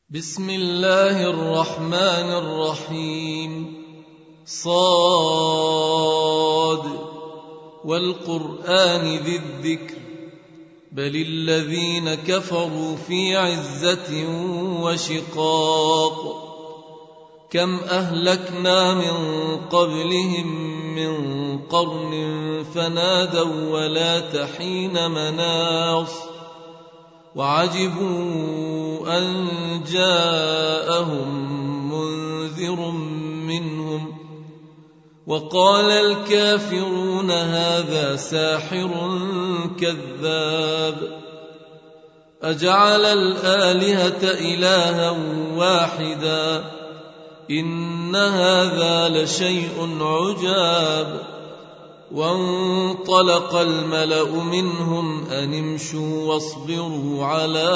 بسم الله الرحمن الرحيم. صاد والقرآن ذي الذكر بل الذين كفروا في عزة وشقاق. كم أهلكنا من قبلهم من قرن فنادوا ولا حين مناص وعجبوا أن جاءهم منذر منهم وقال الكافرون هذا ساحر كذاب. أجعل الآلهة إلها واحدا إن هذا لشيء عجاب. وانطلق الملأ منهم أن امشوا واصبروا على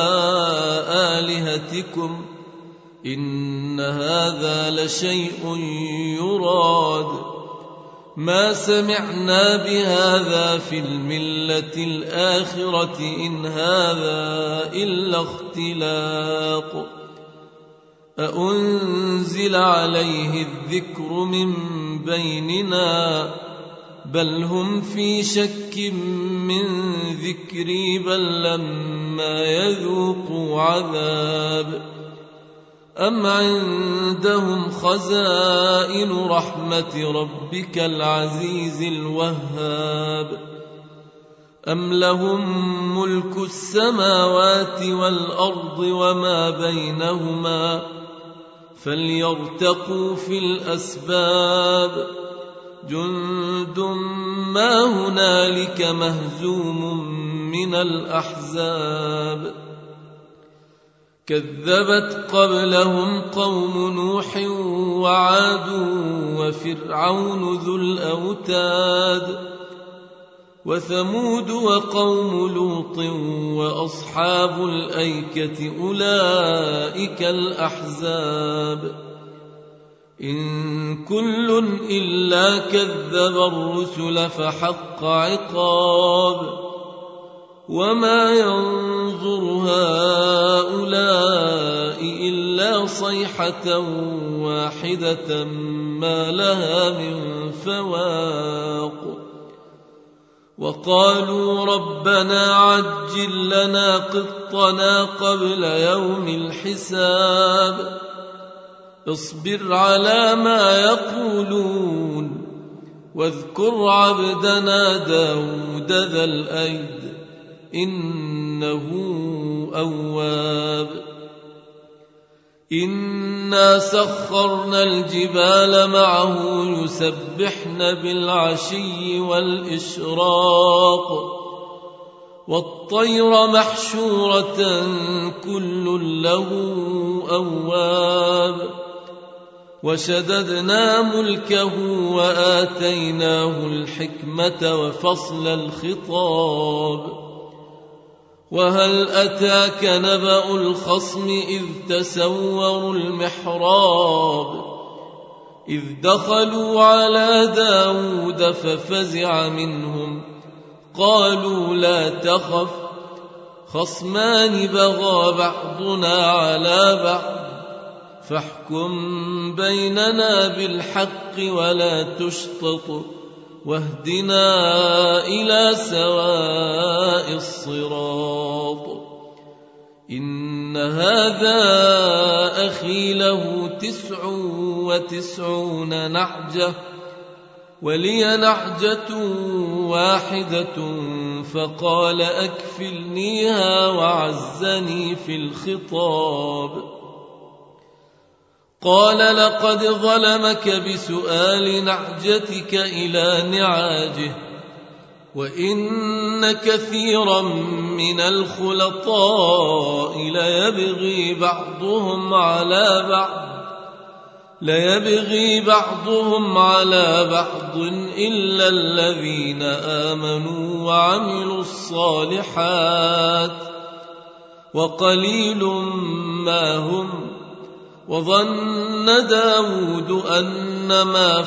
آلهتكم إن هذا لشيء يراد ما سمعنا بهذا في الملة الآخرة إن هذا إلا اختلاق. أأنزل عليه الذكر من بيننا بل هم في شك من ذكري بل لما يذوقوا عذاب. أم عندهم خزائن رحمة ربك العزيز الوهاب أم لهم ملك السماوات والأرض وما بينهما فليرتقوا في الأسباب. جند ما هنالك مهزوم من الأحزاب. كذبت قبلهم قوم نوح وعاد وفرعون ذو الأوتاد وثمود وقوم لوط وأصحاب الأيكة أولئك الأحزاب. إن كل إلا كذب الرسل فحق عقاب. وما ينظر هؤلاء إلا صيحة واحدة ما لها من فواق. وقالوا ربنا عجل لنا قطنا قبل يوم الحساب. اصبر على ما يقولون واذكر عبدنا داود ذا الأيد إنه أواب. إنا سخرنا الجبال معه يسبحن بالعشي والإشراق والطير محشورة كل له أواب. وشددنا ملكه وآتيناه الحكمة وفصل الخطاب. وهل أتاك نبأ الخصم إذ تسوروا المحراب إذ دخلوا على داود ففزع منهم قالوا لا تخف خصمان بغى بعضنا على بعض فاحكم بيننا بالحق ولا تشطط واهدنا إلى سواء الصراط. إن هذا أخي له 99 نعجة ولي نعجة واحدة فقال أكفلنيها وعزني في الخطاب. قال لقد ظلمك بسؤال نعجتك إلى نعاجه وإن كثيرا من الخلطاء ليبغي بعضهم على بعض إلا الذين آمنوا وعملوا الصالحات وقليل ما هم. وظن داود أنما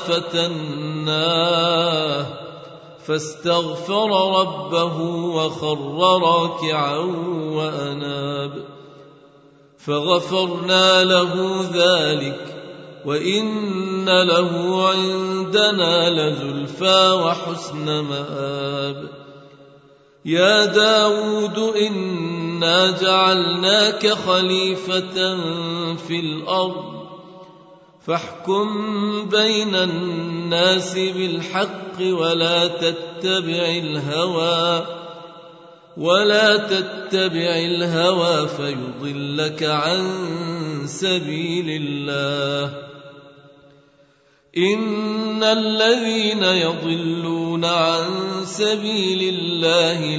فتناه فاستغفر ربه وخر راكعا وأناب. فغفرنا له ذلك وإن له عندنا لزلفى وحسن مآب. يا داود إنا جعلناك خليفة في الأرض فاحكم بين الناس بالحق ولا تتبع الهوى فيضلك عن سبيل الله. إن الذين يضلون عن سبيل الله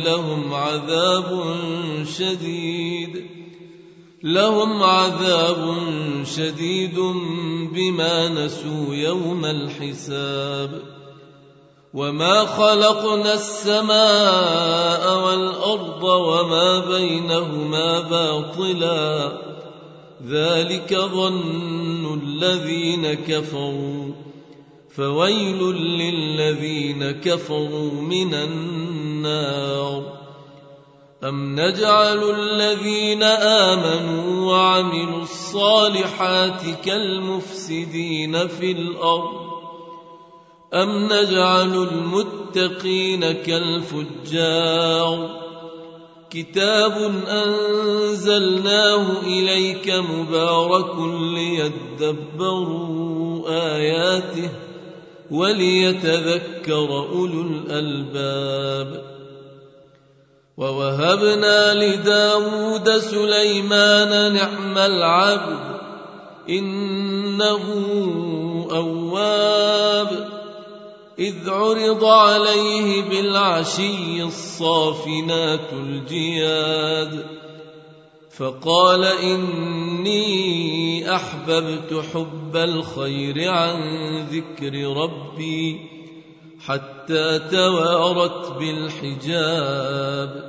لهم عذاب شديد بما نسوا يوم الحساب. وما خلقنا السماء والأرض وما بينهما باطلا ذلك ظن الذين كفروا فويل للذين كفروا من النار. أم نجعل الذين آمنوا وعملوا الصالحات كالمفسدين في الأرض أم نجعل المتقين كالفجار. كتاب أنزلناه إليك مبارك ليدبروا آياته وليتذكر أولو الألباب. ووهبنا لداود سليمان نعم العبد إنه أواب. إذ عرض عليه بالعشي الصافنات الجياد فقال إني أحببت حب الخير عن ذكر ربي حتى توارت بالحجاب.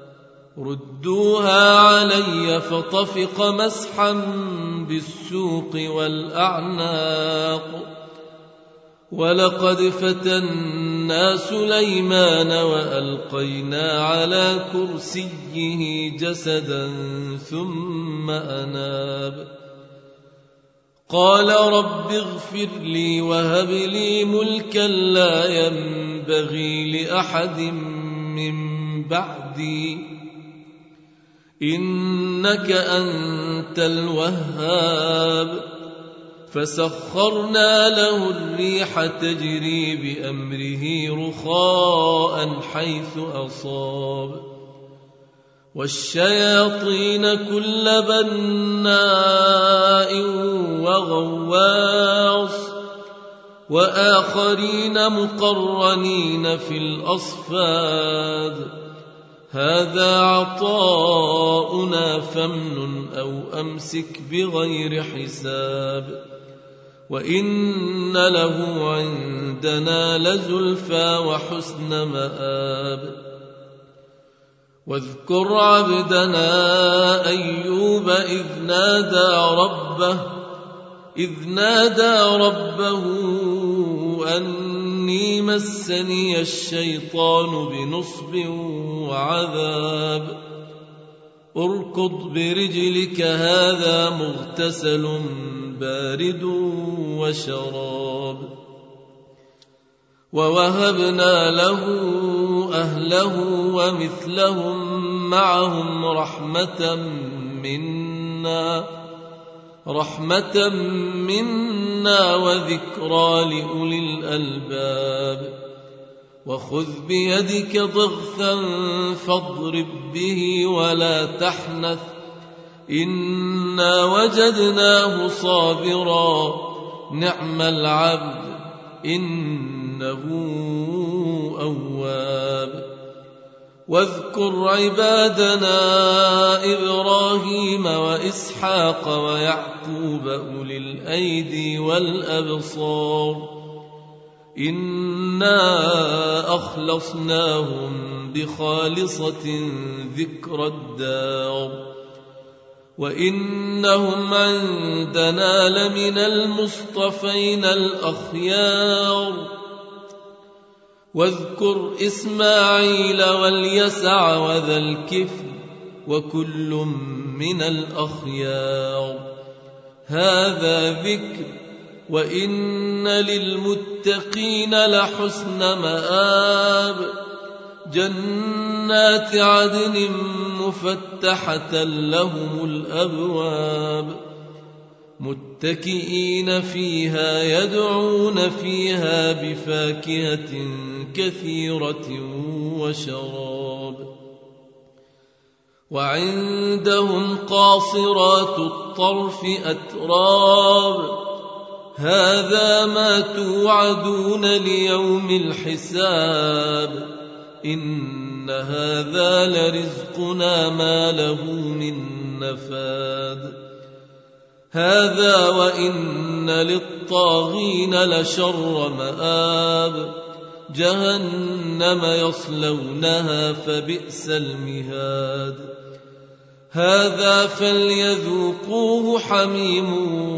ردوها علي فطفق مسحا بالسوق والأعناق. ولقد فتنا سليمان وألقينا على كرسيه جسدا ثم أناب. قال رب اغفر لي وهب لي ملكا لا ينبغي لأحد من بعدي إنك أنت الوهاب. فسخرنا له الريح تجري بأمره رخاء حيث أصاب. والشياطين كل بناء وغواص وآخرين مقرنين في الأصفاد. هذا عطاؤنا فامنن أو أمسك بغير حساب. وإن له عندنا لزلفى وحسن مآب. واذكر عبدنا أيوب إذ نادى ربه أني مسني الشيطان بنصب وعذاب. اركض برجلك هذا مغتسل بارد وشراب. ووهبنا له أهله ومثلهم معهم رحمة منا وذكرى لأولي الألباب. وخذ بيدك ضغثا فاضرب به ولا تحنث إنا وجدناه صابرا نعم العبد إنه أواب. واذكر عبادنا إبراهيم وإسحاق ويعقوب أولي الأيدي والأبصار إنا أخلصناهم بخالصة ذكر الدار وإنهم عندنا لمن المصطفين الأخيار. واذكر إسماعيل واليسع وذا الكفل وكل من الأخيار. هذا ذكر وإن للمتقين لحسن مآب. جنات عدن مفتحة لهم الأبواب متكئين فيها يدعون فيها بفاكهة كثيرة وشراب. وعندهم قاصرات الطرف أتراب. هذا ما توعدون ليوم الحساب. إن هذا لرزقنا ما له من نفاد. هذا وإن للطاغين لشر مآب. جهنم يصلونها فبئس المهاد. هذا فليذوقوه حميم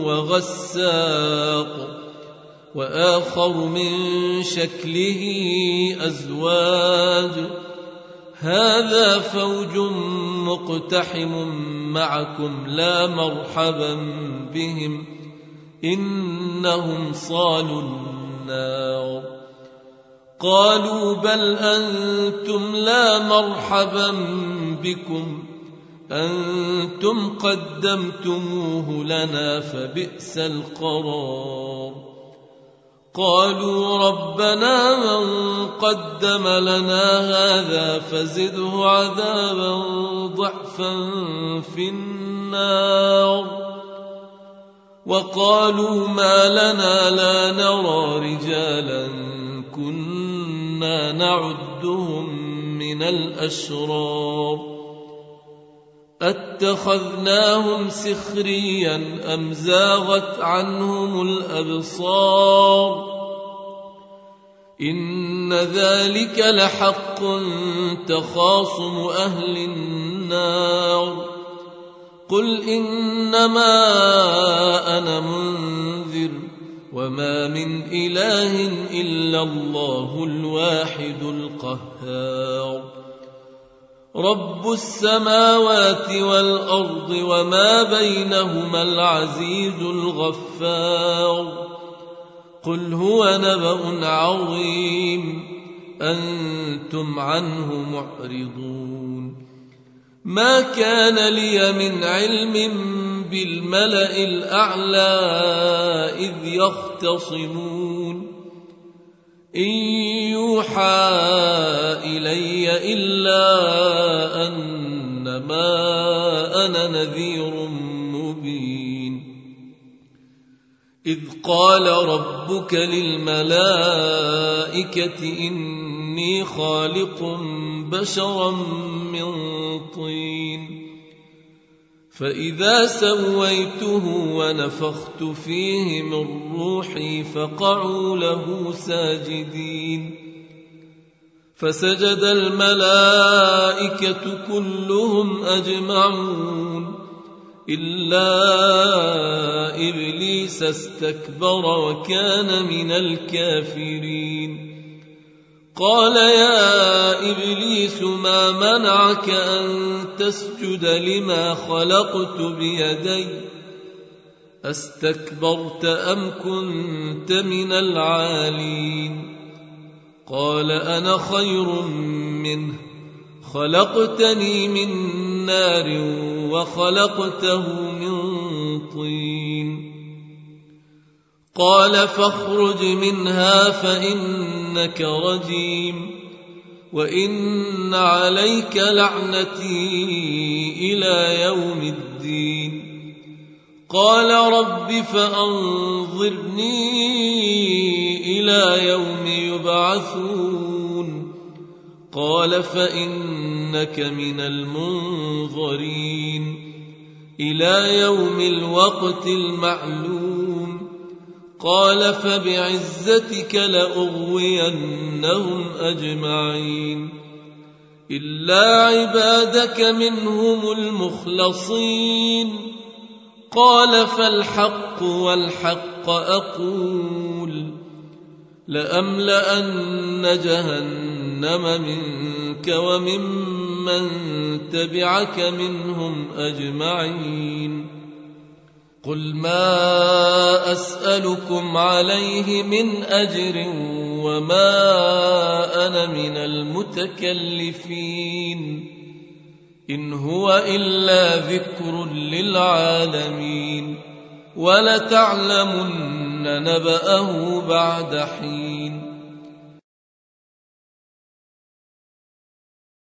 وغساق وآخر من شكله أزواج. هذا فوج مقتحم معكم لا مرحبا بهم إنهم صالوا النار. قالوا بل أنتم لا مرحبا بكم أنتم قدمتموه لنا فبئس القرار. قالوا ربنا من قدم لنا هذا فزده عذابا ضعفا في النار. وقالوا ما لنا لا نرى رجالا كنا نعدهم من الأشرار أتخذناهم سخريا أم زاغت عنهم الأبصار. إن ذلك لحق تخاصم أهل النار. قل إنما أنا منذر وما من إله إلا الله الواحد القهار. رب السماوات والأرض وما بينهما العزيز الغفار. قل هو نبأ عظيم أنتم عنه معرضون. ما كان لي من علم بالملأ الأعلى إذ يختصمون إن يوحى إلي إلا أنما أنا نذير مبين. إذ قال ربك للملائكة إني خالق بشرا من طين فإذا سويته ونفخت فيه من روحي فقعوا له ساجدين. فسجد الملائكة كلهم أجمعون إلا إبليس استكبر وكان من الكافرين. قال يا إبليس ما منعك أن تسجد لما خلقت بيدي أستكبرت أم كنت من العالين؟ قال أنا خير منه خلقتني من نار وخلقته من طين. قال فاخرج منها فإنك رجيم وإن عليك لعنتي إلى يوم الدين. قال رب فأنظرني إلى يوم يبعثون. قال فإنك من المنظرين إلى يوم الوقت المعلوم. قال فبعزتك لأغوينهم أجمعين إلا عبادك منهم المخلصين. قال فالحق والحق أقول لأملأن جهنم منك ومن من تبعك منهم أجمعين قل ما أسألكم عليه من أجر وما أنا من المتكلفين إن هو إلا ذكر للعالمين ولتعلمن نبأه بعد حين